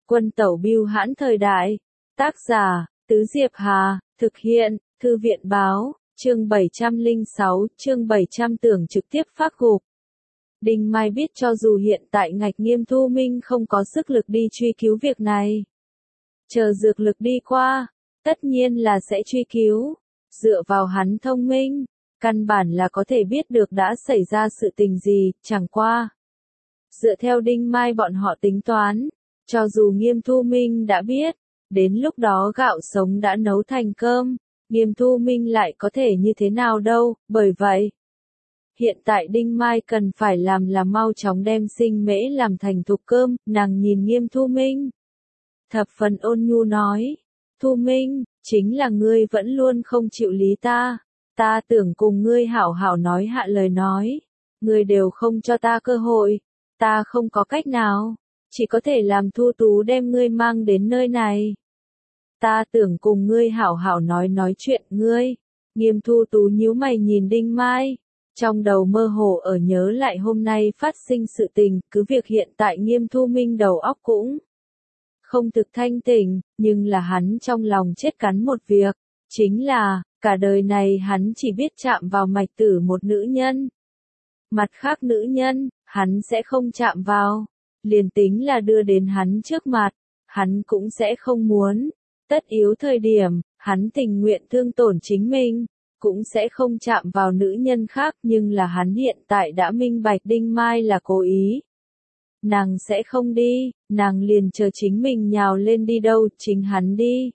Quân tẩu bưu hãn thời đại. Tác giả, Tứ Diệp Hà, thực hiện, Thư viện báo, chương 706, chương 700 tưởng trực tiếp phát gục. Đinh Mai biết cho dù hiện tại Ngạch Nghiêm Thu Minh không có sức lực đi truy cứu việc này. Chờ dược lực đi qua, tất nhiên là sẽ truy cứu. Dựa vào hắn thông minh, căn bản là có thể biết được đã xảy ra sự tình gì, chẳng qua. Dựa theo Đinh Mai bọn họ tính toán, cho dù Nghiêm Thu Minh đã biết, đến lúc đó gạo sống đã nấu thành cơm, Nghiêm Thu Minh lại có thể như thế nào đâu, bởi vậy. Hiện tại Đinh Mai cần phải làm là mau chóng đem Sinh Mễ làm thành thục cơm, nàng nhìn Nghiêm Thu Minh. Thập phần ôn nhu nói, Thu Minh, chính là ngươi vẫn luôn không chịu lý ta tưởng cùng ngươi hảo hảo nói hạ lời nói, ngươi đều không cho ta cơ hội, ta không có cách nào, chỉ có thể làm Thu Tú đem ngươi mang đến nơi này. Ta tưởng cùng ngươi hảo hảo nói chuyện ngươi. Nghiêm Thu Tú nhíu mày nhìn Đinh Mai, trong đầu mơ hồ ở nhớ lại hôm nay phát sinh sự tình, cứ việc hiện tại Nghiêm Thu Minh đầu óc cũng không thực thanh tỉnh, nhưng là hắn trong lòng chết cắn một việc, chính là, cả đời này hắn chỉ biết chạm vào mạch tử một nữ nhân. Mặt khác nữ nhân, hắn sẽ không chạm vào, liền tính là đưa đến hắn trước mặt, hắn cũng sẽ không muốn. Tất yếu thời điểm, hắn tình nguyện thương tổn chính mình, cũng sẽ không chạm vào nữ nhân khác, nhưng là hắn hiện tại đã minh bạch Đinh Mai là cố ý. Nàng sẽ không đi, nàng liền chờ chính mình nhào lên đi đâu, chính hắn đi.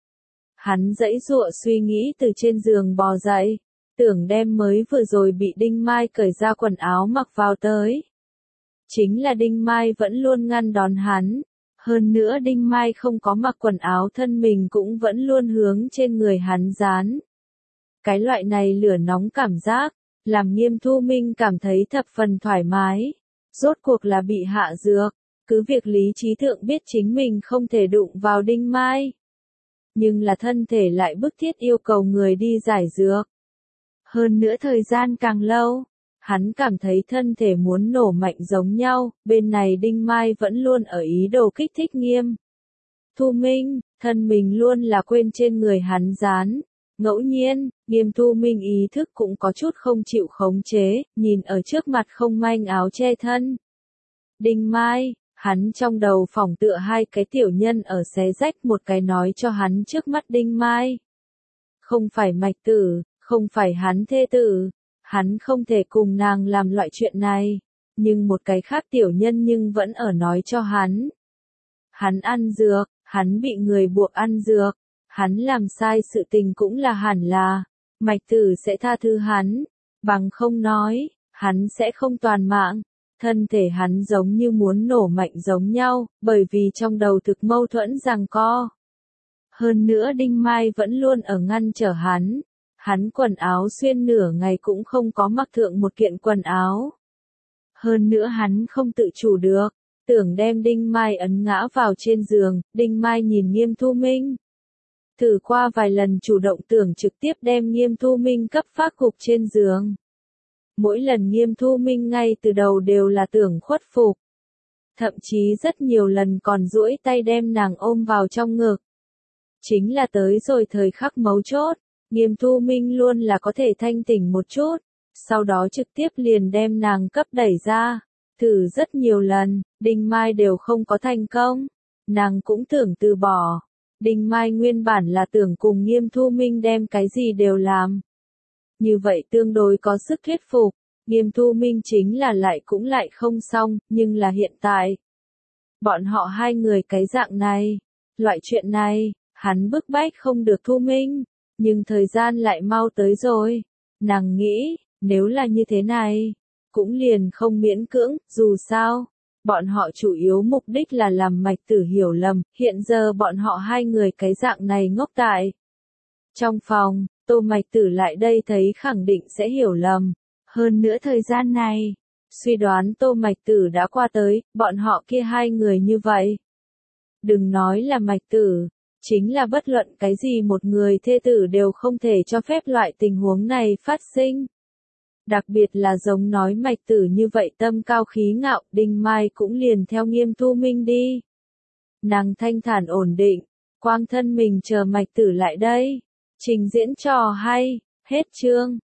Hắn giãy giụa suy nghĩ từ trên giường bò dậy, tưởng đem mới vừa rồi bị Đinh Mai cởi ra quần áo mặc vào tới. Chính là Đinh Mai vẫn luôn ngăn đón hắn. Hơn nữa Đinh Mai không có mặc quần áo thân mình cũng vẫn luôn hướng trên người hắn dán. Cái loại này lửa nóng cảm giác, làm Nghiêm Thu Minh cảm thấy thập phần thoải mái. Rốt cuộc là bị hạ dược, cứ việc lý trí thượng biết chính mình không thể đụng vào Đinh Mai. Nhưng là thân thể lại bức thiết yêu cầu người đi giải dược. Hơn nữa thời gian càng lâu, hắn cảm thấy thân thể muốn nổ mạnh giống nhau, bên này Đinh Mai vẫn luôn ở ý đồ kích thích Nghiêm Thu Minh, thân mình luôn là quên trên người hắn dán. Ngẫu nhiên, Nghiêm Thu Minh ý thức cũng có chút không chịu khống chế, nhìn ở trước mặt không manh áo che thân. Đinh Mai, hắn trong đầu phỏng tựa hai cái tiểu nhân ở xé rách, một cái nói cho hắn trước mắt Đinh Mai. Không phải mạch tử, không phải hắn thê tử. Hắn không thể cùng nàng làm loại chuyện này, nhưng một cái khác tiểu nhân nhưng vẫn ở nói cho hắn. Hắn ăn dược, hắn bị người buộc ăn dược, hắn làm sai sự tình cũng là hẳn là, mạch tử sẽ tha thứ hắn, bằng không nói, hắn sẽ không toàn mạng. Thân thể hắn giống như muốn nổ mạnh giống nhau, bởi vì trong đầu thực mâu thuẫn giằng co. Hơn nữa Đinh Mai vẫn luôn ở ngăn trở hắn. Hắn quần áo xuyên nửa ngày cũng không có mặc thượng một kiện quần áo. Hơn nữa hắn không tự chủ được, tưởng đem Đinh Mai ấn ngã vào trên giường, Đinh Mai nhìn Nghiêm Thu Minh. Thử qua vài lần chủ động tưởng trực tiếp đem Nghiêm Thu Minh cấp phát gục trên giường. Mỗi lần Nghiêm Thu Minh ngay từ đầu đều là tưởng khuất phục. Thậm chí rất nhiều lần còn duỗi tay đem nàng ôm vào trong ngực. Chính là tới rồi thời khắc mấu chốt. Nghiêm Thu Minh luôn là có thể thanh tỉnh một chút, sau đó trực tiếp liền đem nàng cấp đẩy ra. Thử rất nhiều lần, Đinh Mai đều không có thành công. Nàng cũng tưởng từ bỏ. Đinh Mai nguyên bản là tưởng cùng Nghiêm Thu Minh đem cái gì đều làm. Như vậy tương đối có sức thuyết phục. Nghiêm Thu Minh chính là lại không xong, nhưng là hiện tại. Bọn họ hai người cái dạng này, loại chuyện này, hắn bức bách không được Thu Minh. Nhưng thời gian lại mau tới rồi. Nàng nghĩ, nếu là như thế này, cũng liền không miễn cưỡng, dù sao. Bọn họ chủ yếu mục đích là làm mạch tử hiểu lầm, hiện giờ bọn họ hai người cái dạng này ngốc tại. Trong phòng, Tô Mạch Tử lại đây thấy khẳng định sẽ hiểu lầm. Hơn nữa thời gian này, suy đoán Tô Mạch Tử đã qua tới, bọn họ kia hai người như vậy. Đừng nói là Mạch Tử. Chính là bất luận cái gì một người thê tử đều không thể cho phép loại tình huống này phát sinh. Đặc biệt là giống nói Mạch Tử như vậy tâm cao khí ngạo, Đinh Mai cũng liền theo Nghiêm Thu Minh đi. Nàng thanh thản ổn định, quang thân mình chờ Mạch Tử lại đây. Trình diễn trò hay, hết chương.